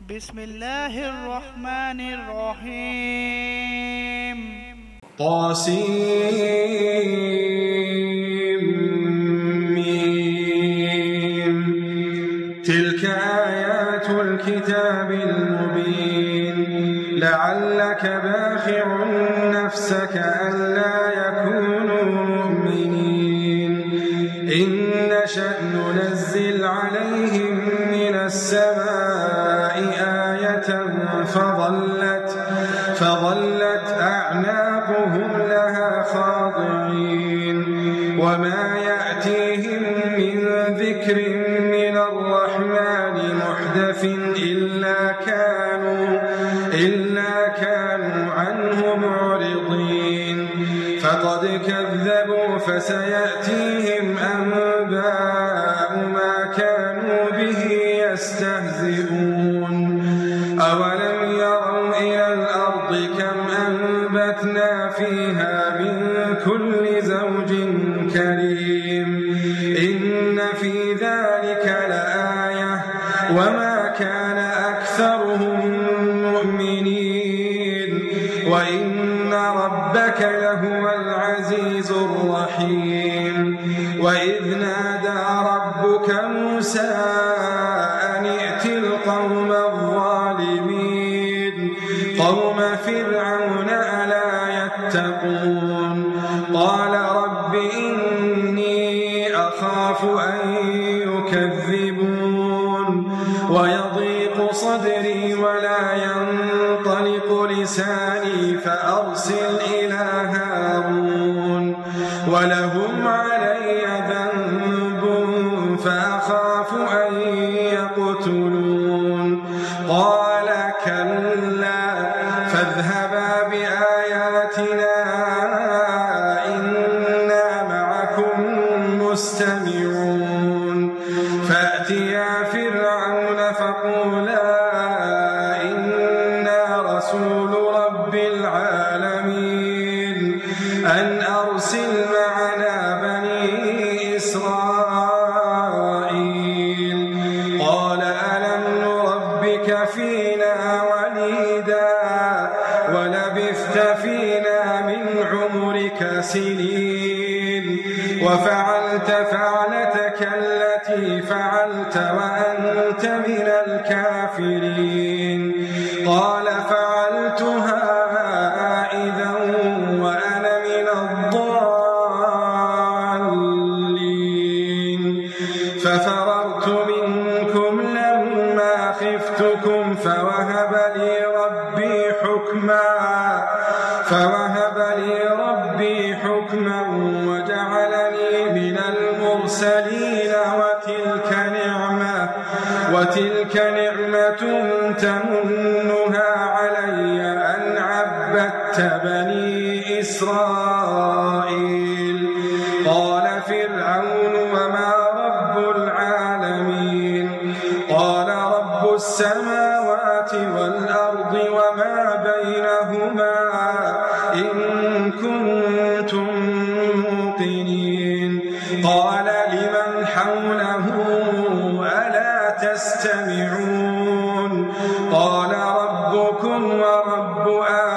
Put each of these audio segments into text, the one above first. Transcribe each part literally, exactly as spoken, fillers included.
بسم الله الرحمن الرحيم. طاسيم. تلك آيات الكتاب المبين. لعلك باخع نفسك ألا يكونوا مؤمنين. إن نشأ ننزل عليهم من السماء آية فظلت, فظلت أعناقهم لها خاضعين. وما يأتيهم من ذكر من الرحمن محدث إلا كانوا, إلا كانوا عنه معرضين. فقد كذبوا فسيأتيهم أنباء ما كانوا به يستهزئون. أولم يروا إلى الأرض كم أنبتنا فيها من كل زوج كريم. إن في ذلك لآية وما كان أكثرهم مؤمنين. وإن ربك لهو العزيز الرحيم. وإذ نادى ربك موسى أن ائت القوم الظالمين قوم فرعون ألا يتقون. قال رب إني أخاف أن يكذبون ويضيق صدري ولا ينطلق لساني فأرسل إلى هارون ولهم علي ذنب فأخاف أن يقتلون. قال كلا فاذهبا بآياتنا إنا معكم مستمعون. فأتيا فرعون فقولا إنا رسول رب العالمين أن أرسل معنا بني إسرائيل. قال ألم نربك فينا وليدا ولبثت فينا من عمرك سنين وفعلت فعلتك التي فعلت وأنت من الكافرين. قال فعلتها إذا وأنا من الضالين. ففررت منكم لما خفتكم فوهب لي ربي حكما فوهب لي ربي حكما وجعلني من المرسلين. وتلك نعمة وتلك نعمة تمنها علي أن عبدت بني إسرائيل. قال فرعون وما رب العالمين. قال رب السماوات والأرض وما بينهما إن كنتم موقنين. قال لمن حوله ألا تستمعون. قال ربكم ورب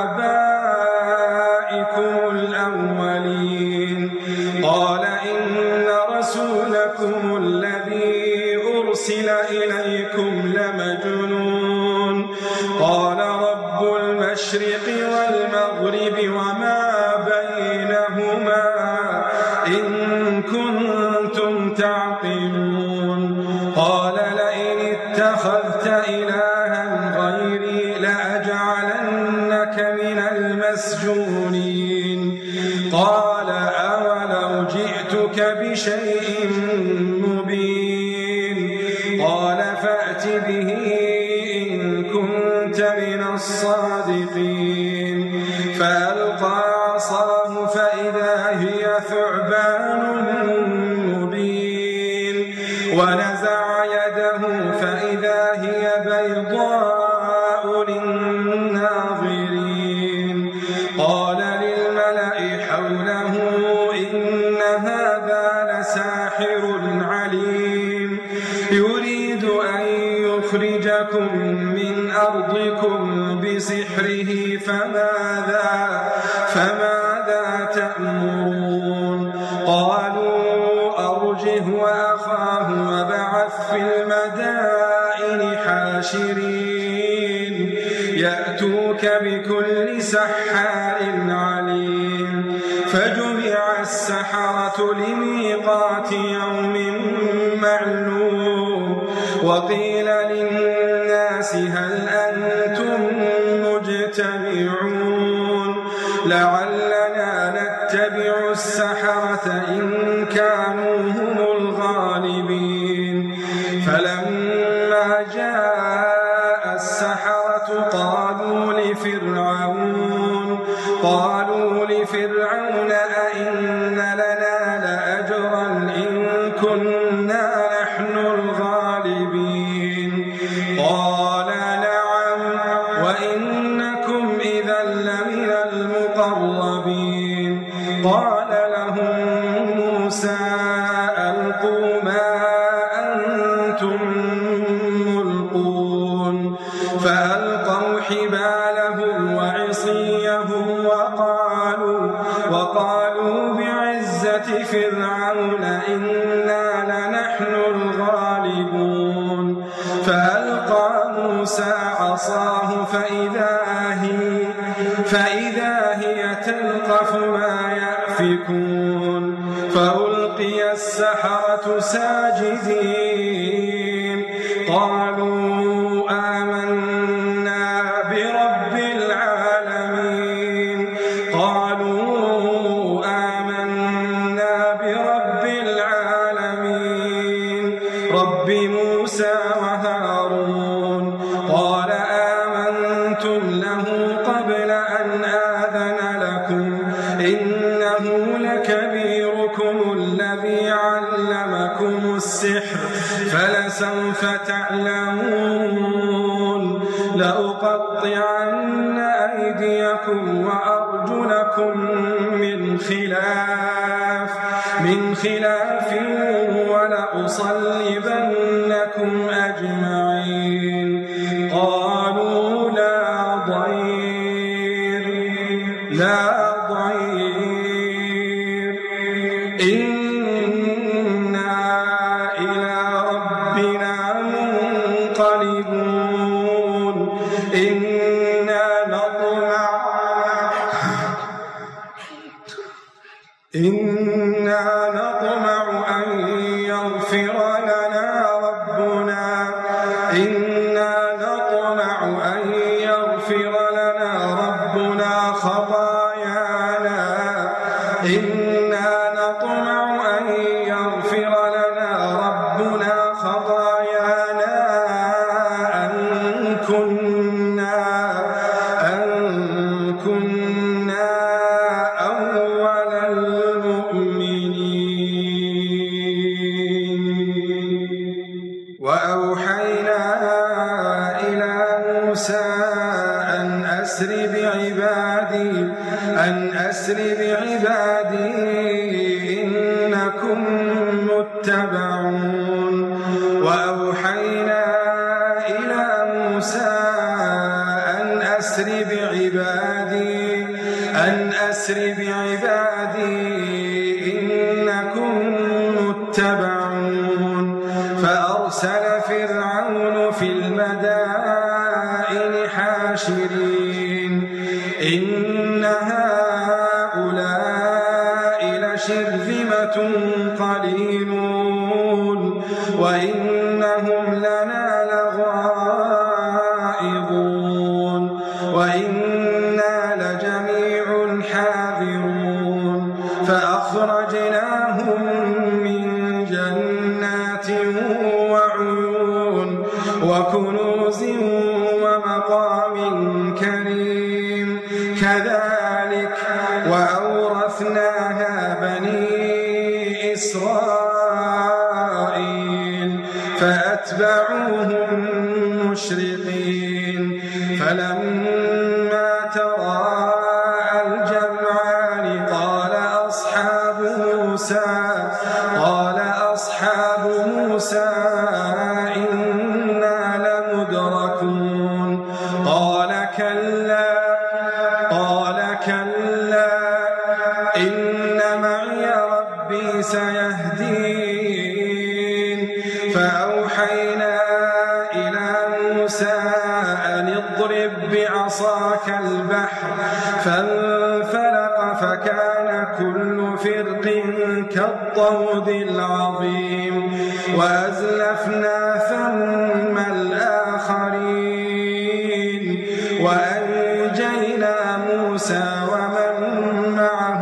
آبائكم الأولين. قال إن رسولكم الذي أرسل إليكم لمجنون. قال رب المشرق والمغرب وما بينهما إن كنتم تعقلون. قال لئن اتخذت إلها غيري لأجعلنك من المسجونين. قال أولو جئتك بشيء مبين. قال فأت به إن كنت من الصادقين. فألقى عصاه فإذا هي ثعبان مبين. ونزع يده فإذا هي بيضاء للناظرين. قال للملأ حوله إن هذا لساحر عليم يريد أن يخرجكم من أرضكم بسحره فماذا, فماذا تأمرون؟ قالوا أرجه وأخاه وابعث في المدائن حاشرين يأتوك بكل سحار عليم. فجمع السحرة لميقات يوم معلوم وقيل للناس هل أنتم مجتمعون لعلنا نتبع السحرة إن كانوا هم الغالبين. فلما جاء السحرة قالوا لفرعون قالوا لفرعون أئن لنا لأجرا إن كنا نحن الغالبين؟ قال نعم وإنكم إذا لمن المقربين. قال لهم موسى ألقوا ما أنتم ملقون. فألقوا حبالهم وعصيهم وقالوا, وقالوا بعزة فرعون إنا لنحن الغالبون. فألقى موسى عصاه فإذا هي, فإذا هي تلقف ما يأفكون. فألقي السحرة ساجدين قالوا آمنا برب العالمين. قالوا آمنا برب العالمين رب موسى وهارون. قال آمنتم له قبل أن آذن لكم إنه لكبيركم الذي علمكم السحر فلسوف تعلمون لأقطعن أيديكم وأرجلكم من خلاف من خلاف ولأصلبنكم أجمعين. قالوا لا ضير لا ضير إنا إلى ربنا منقلبون. إنا نطمع إنا نطمع أن يغفر لنا ربنا إنا نطمع أن يغفر لنا ربنا خطايانا إنا نطمع أن يغفر لنا ربنا خطايانا أن كنا أن كنا أول المؤمنين. وأوحينا إلى موسى أن أسر بعبادي أن أسر بعبادي إنكم متبعون. وأوحينا إلى موسى أن أسر بعبادي أن أسر بعبادي إنكم متبعون. فأرسل فرعون في المدائن حاشرين إن هؤلاء لشرذمة قليلون وإنهم لنا لغائظون وإنا لجميع حاذرون. فأخرجناهم من جنات وعيون وكنوز ومقام كريم. كذلك وأورثناها بني إسرائيل فأتبعوهم مشرقين. فلما تراءى الجمعان قال أصحاب موسى قال أصحاب موسى إنا لمدركون موسى أن اضرب بعصاك البحر فانفلق فكان كل فرق كالطود العظيم وأزلفنا ثم الآخرين وأنجينا موسى ومن معه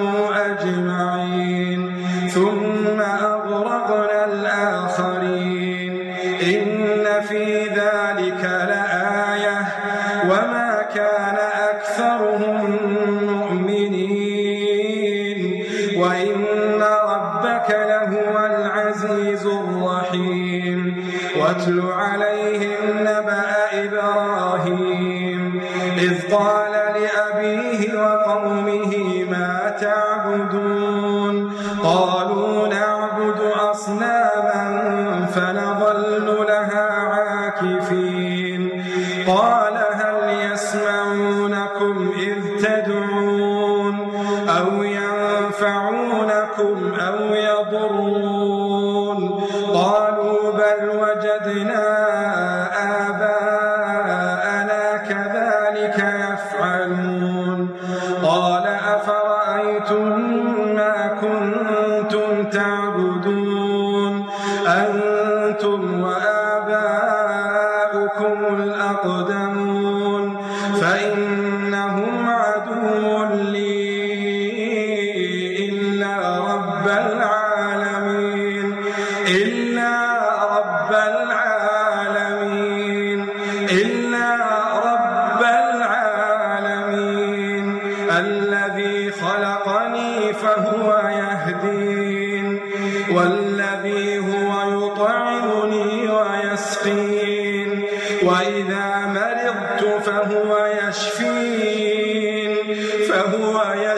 أجمعين ثم أغرقنا الآخرين إن في ذلك لآية وما كان أكثرهم مؤمنين وإن ربك لهو العزيز الرحيم واتل عليهم نبأ إبراهيم إذ قال لأبيه وقومه ما تعبدون قالوا نعبد أصناما فنظل لها عاكفين قال هل يسمعونكم إذ تدعون أو ينفعونكم أو يضرون قالوا بل وجدنا آباءنا كذلك يفعلون قال أفرأيتم ما كنتم تعبدون أنتم وآباؤكم الأقدمون فإنهم عدو لي إلا رب العالمين إلا رب العالمين إلا رب العالمين الذي خلقني فهو يهدين والذي هو يطعمني ويسقين وإذا مرضت فهو يشفين فهو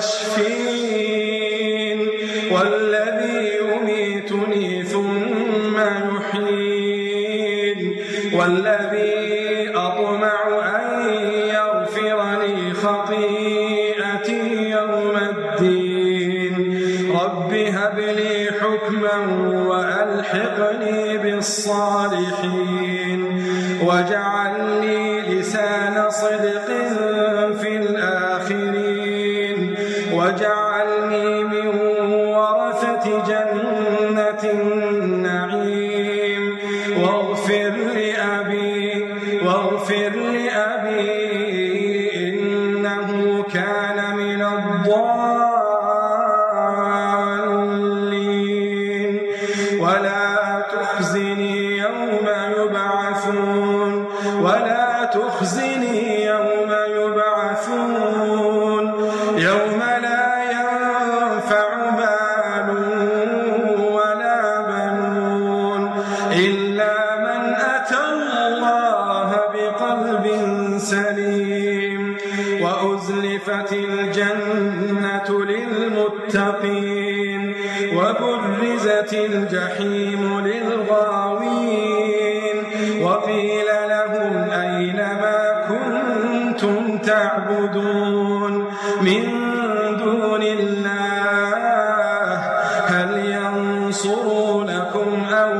يشفين والذي يميتني ثم يحيين والذي أطمع أن يغفر لي خطيئتي يوم الدين رب هب لي حكما وألحقني بالصالحين واجعل لي لسان صدق في الآخرين واجعلني من ورثة جنة النعيم واغفر لأبي واغفر لأبي إنه كان من الضالين ولا تخزني يوم يبعثون ولا تخزني يوم يبعثون يوم لا ينفع مال ولا بنون إلا من أتى الله بقلب سليم وأزلفت الجنة للمتقين وبرزت الجحيم للغاوين وقيل لهم أين ما كنتم تعبدون من دون الله هل ينصرونكم أو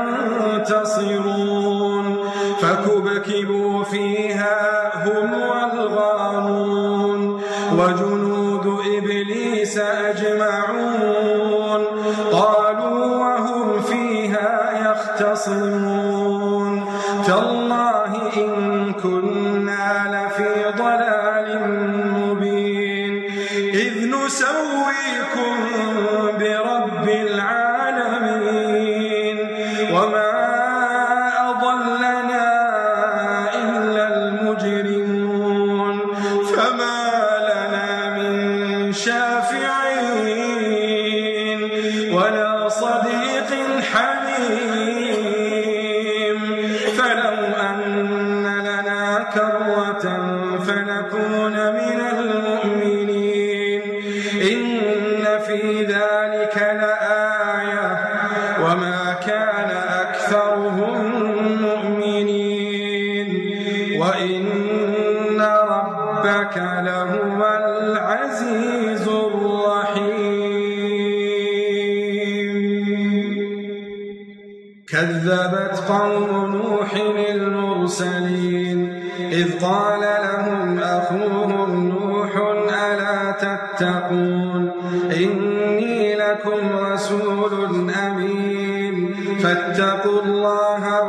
ينتصرون فكبكبوا فيها هم والغارون وجنود إبليس أجمعون قالوا وهم فيها يختصمون تالله إن كنا لفي ضلال مبين إذ نسويكم برب العالمين وما أضلنا إلا المجرمون فما لنا من شافعين ولا صديق حميم فلو أن لنا كرة فنكون من المؤمنين إن في ذلك لآية وما كان أكثرهم مؤمنين وإن ربك لهو العزيز الرحيم كذبت قوم نوح المرسلين المرسلين إذ قال لهم أخوهم نوح ألا تتقون إني لكم رسول أمين فاتقوا الله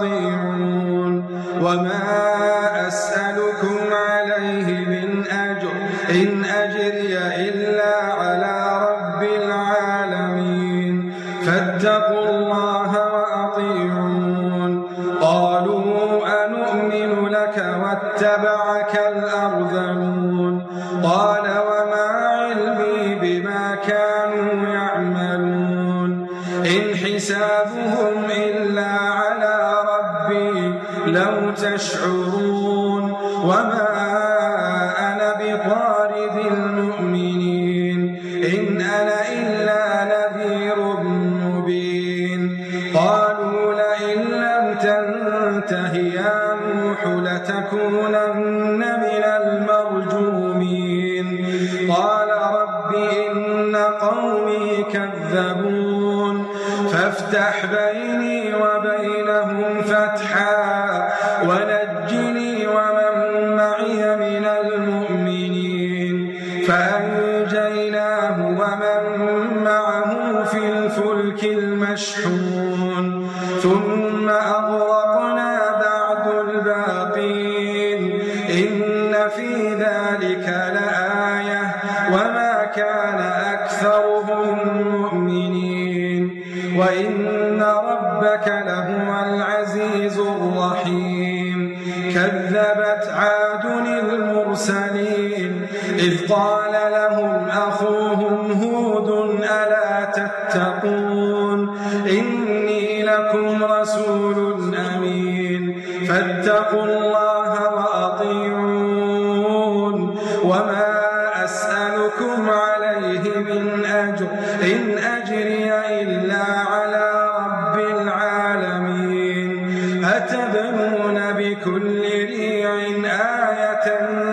وأطيعون وما أسألكم عليه من أجر إن أجري إلا على رب العالمين فاتقوا الله وأطيعون قالوا أنؤمن لك واتبعك الأرذلون قال وما علمي بما كانوا يعملون إن حسابهم إلا على ربي لو تشعرون وما أنا بطارد المؤمنين إن أنا إلا نذير مبين قالوا لئن لم تنته يا نوح لتكونن من المرجومين قال رب إن قومي كذبون فافتح بيني وبينهم فتحا ونجني ومن معي من المؤمنين فأنجيناه ومن معه في الفلك المشحون ثم أغرقنا بعد الباقين إن في ذلك لآية وما كان أكثرهم مؤمنين وإن ربك لهو العزيز الرحيم كذبت عاد المرسلين إذ قال لهم أخوهم هود ألا تتقون إني لكم رسول أمين فاتقوا الله وأطيعون وما أسألكم عليه من أجر إن أجري إلا على رب العالمين أتبنون بكل ريع آية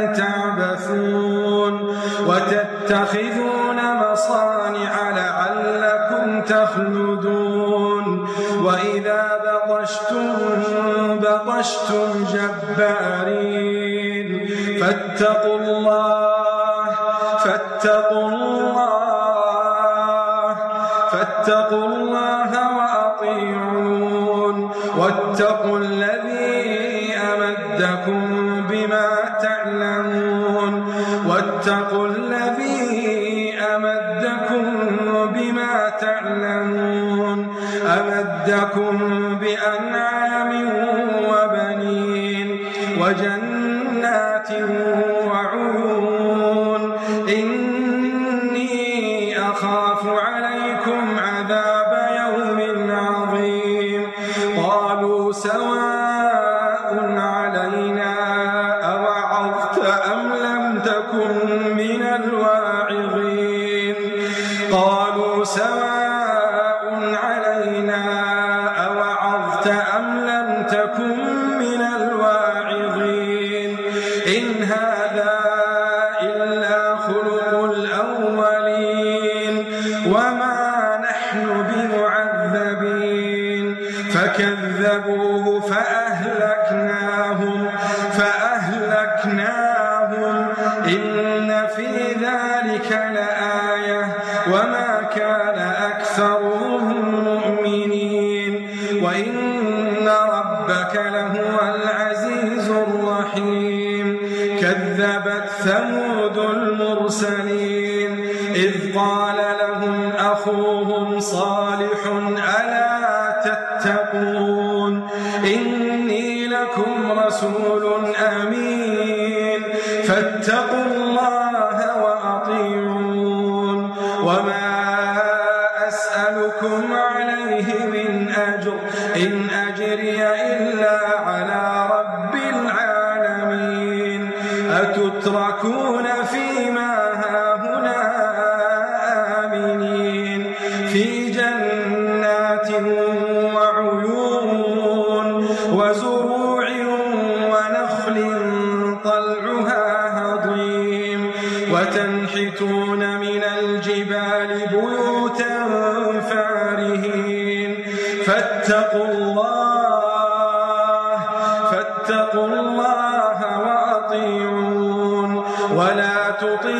تعبثون وتتخذون مصانع لعلكم تخلدون وإذا بطشتم بطشتم جبارين فاتقوا الله فاتقوا الله فاتقوا الله وأطيعون واتقوا الذي أمدكم بما تعلمون واتقوا الذي أمدكم بما تعلمون أمدكم بأنعام وبنين وجنات وعيون إني أخاف عليكم عذاب يوم عظيم قالوا سواء علينا أوعظت أم لم تكن من الواعظين قالوا سواء علينا أوعظت أم لم تكن من الواعظين إن هذا إلا خلق الأولين وما نحن بمعذبين فكذبوه فأهلكناهم فأهلكناهم إن في ذلك لآية وما كان أكثرهم مؤمنين وإن ربك لهو العزيز الرحيم كذبت ثمود المرسلين إذ قال لهم أخوهم صالح ألا تتقون إني لكم رسول أمين فاتقوا الله وأطيعون وما أسألكم عليه من أجر إن أجري إلا على رب العالمين أتتركون فيما هاهنا آمنين في جنات وعيون وزروع ونخل طلعها هضيم وتنحتون من الجبال بيوتا فارهين فاتقوا الله فاتقوا فاتقوا الله وأطيعون ولا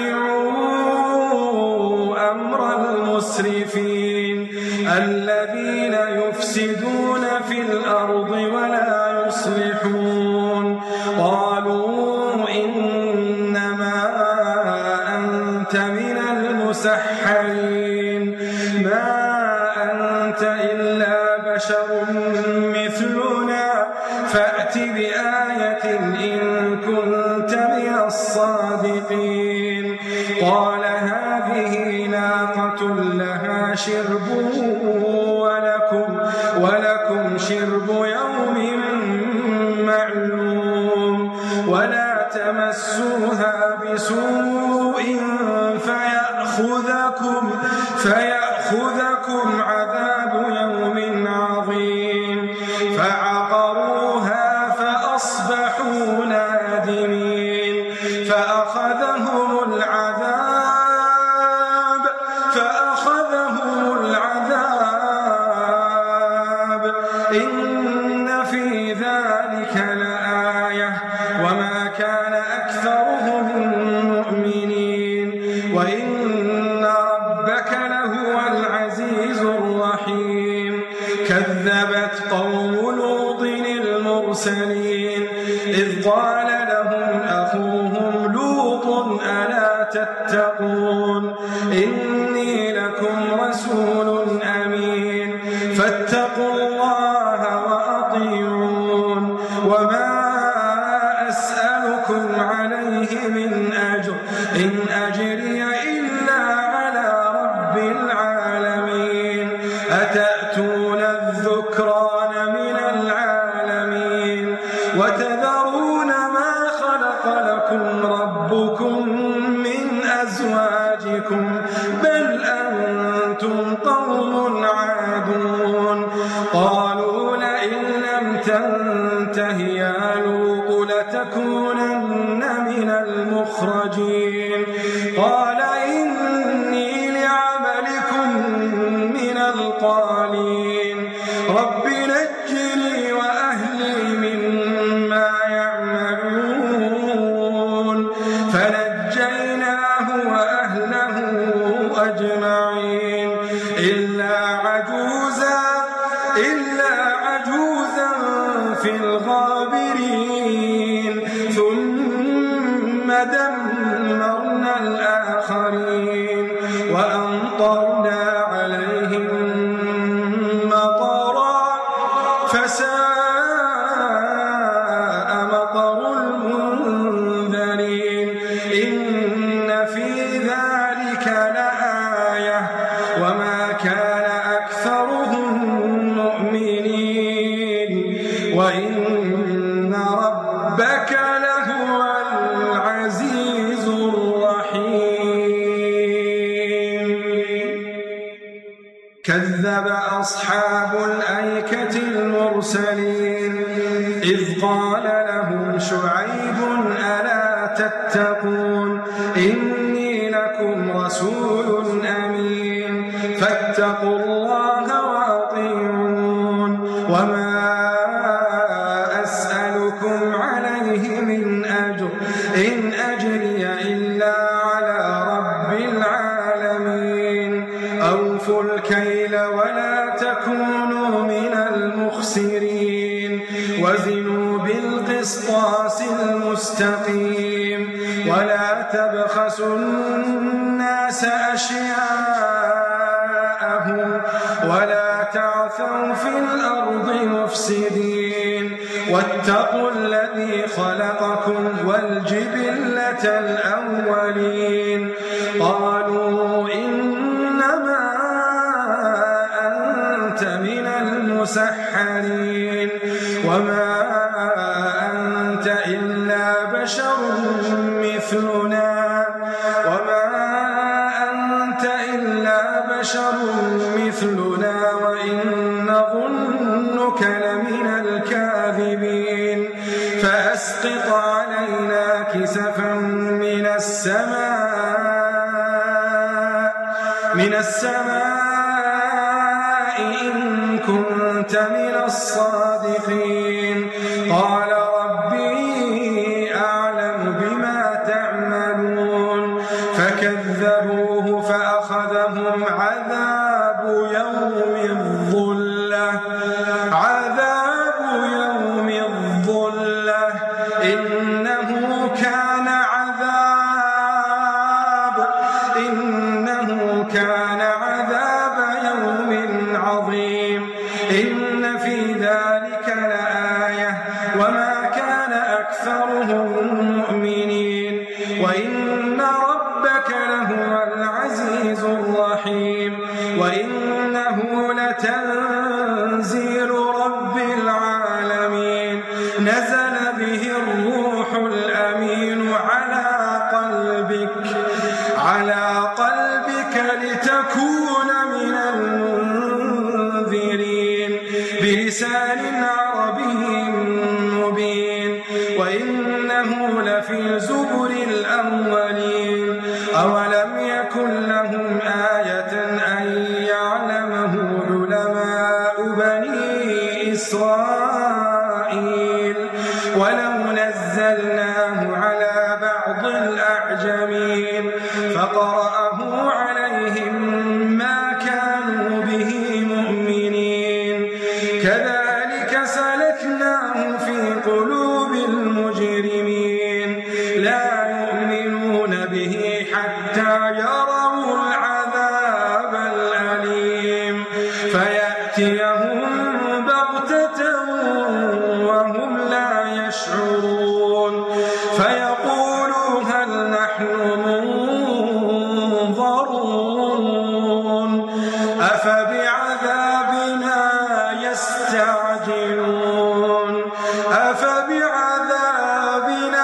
تطيعوا أمر المسرفين الذين يفسدون في الأرض ولا يصلحون. قالوا إنما أنت من المسحرين ما أنت إلا بشر مثلنا فأت بآية إن كنت من الصادقين. قال هذه ناقة لها شرب ولكم, ولكم شرب يوم معلوم ولا تمسوها بسوء فيأخذكم, فيأخذكم عذاب يوم عظيم. فعقروها فأصبحوا نادمين فأخذهم العذاب فأخذهم العذاب إن في ذلك لآية وما كان أكثرهم مؤمنين وإن ربك لهو العزيز الرحيم. كذبت قوم لوط المرسلين إذ قال لهم أخوهم لوط ألا تتقون إني لكم رسول أمين فاتقوا الله وأطيعون وما أسألكم عليه من أجر إن أجري إلا على رب العالمين. أتأتون الذكران من العالمين وتذرون ما خلق لكم ربكم من أزواجكم بل أنتم قوم عادون. قالوا لئن لم تنته يا لوط لتكونن من المخرجين. قال إني لعملكم من القالين رب نجني وأهلي مما يعملون. فنجيناه وأهله أجمعين إلا عجوزا, إلا عجوزا في الغابرين ثم دمرنا الآخرين وأمطرنا عليهم مطرا فساء مطر المنذرين. إن في ذلك لآية وما كان أكثرهم مؤمنين وإن ربك لهو العزيز الرحيم. كذب أصحاب الأيكة المرسلين إذ قال لهم شعيب ألا تتقون إني لكم رسول أمين فاتقوا الله وأطيعون وما أسألكم عليه من أجر إن أجري إلا على رب العالمين. أوفوا الكيل ولا تكونوا من المخسرين وزنوا بالقسطاس المستقيم ولا تبخسوا الناس أشياءهم ولا تعثوا في الأرض مفسدين واتقوا الذي خلقكم والجبلة الأولين. قالوا إنما أنت من المسحرين وما أنت إلا بشر مثلنا وما أنت إلا بشر مثلنا وإن نظنك لمن الكاذبين. فأسقط علينا كسفا من السماء من السماء إن كنت من الصادقين. قال ربي إنه كان عذاب إنه كان عذاب يوم عظيم إن في ذلك لآية وما كان أكثرهم مؤمنين وإن ربك لهو العزيز الرحيم وإنه لتنزيل رب العالمين نزل به الروح الأمين على قلبك على قلبك لتكون من المنذرين بلسان عربي مبين وإنه لفي زبر الأولين أولم يكن لهم آية أن يعلمه علماء بني إسرائيل ولو نزلناه على بعض الأعجمين فقرأه عليهم ما كانوا به مؤمنين كذلك سلكناه في قلوب المجرمين لا يؤمنون به حتى يروا العذاب الأليم فيأتيهم بغتة وهم لا يشعرون فيقولوا هل نحن منظرون أفبعذابنا يستعجلون أفبعذابنا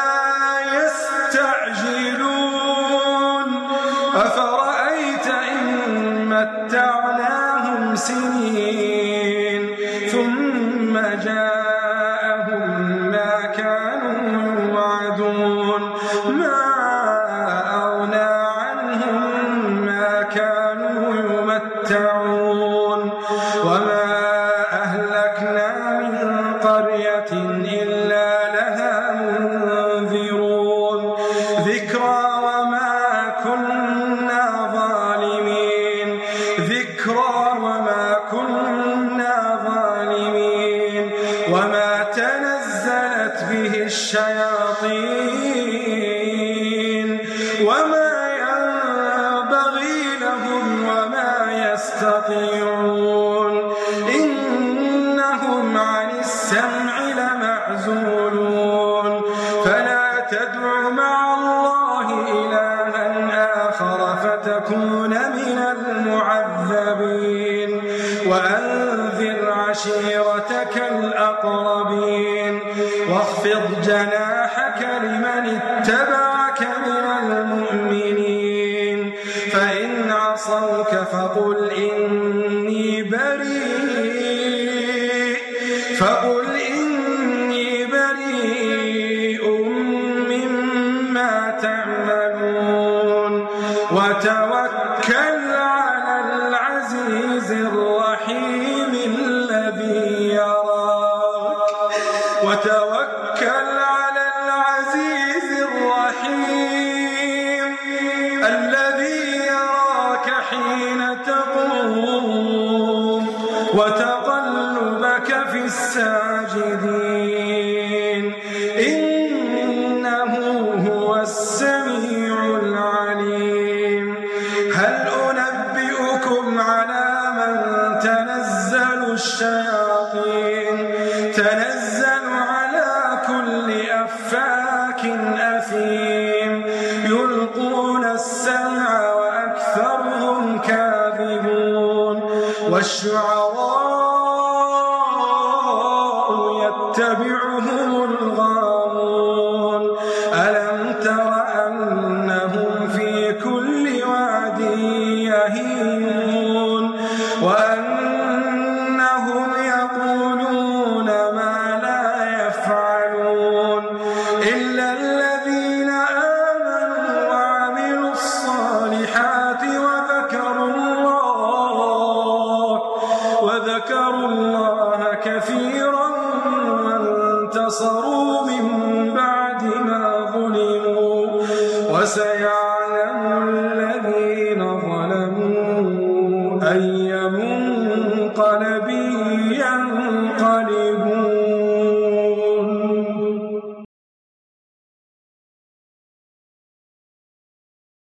يستعجلون أفرأيت إن متعناهم سنين ثم جاءهم ما كانوا يوعدون ما أغنى عنهم ما كانوا يمتعون وما أهلكنا من قرية إلا لها منذرون ذكرى وما كنا ظالمين ذكرى وما كنا ظالمين وما تنزلت به الشياطين وما ينبغي لهم وما يستطيعون إنهم عن السمع لمعزولون فلا تدع مع الله إلها آخر فتكون من المعذبين وأنذر عشيرتك الأقربين واخفض جناحك لمن اتبعك من المؤمنين فإن عصوك فقل إني بريء فقل إني بريء مما تعملون وتوكل على العزيز الرحيم الذي يراك وتوكل على العزيز الرحيم الذي يراك حين تقوم وتقلبك في الساجدين إنه هو السميع العليم هل أنبئكم على من تنزل الشياطين تنزل على كل أفاك أثيم يلقون السمع وأكثرهم كاذبون والشعراء يتبعهم الغاوون ألم تر أنهم في كل واد يهيمون وأنهم يقولون ما لا يفعلون إلا الذين آمنوا وعملوا الصالحات وذكروا الله وذكروا الله كثيرا وانتصروا من بعد ما ظلموا وسيعلمون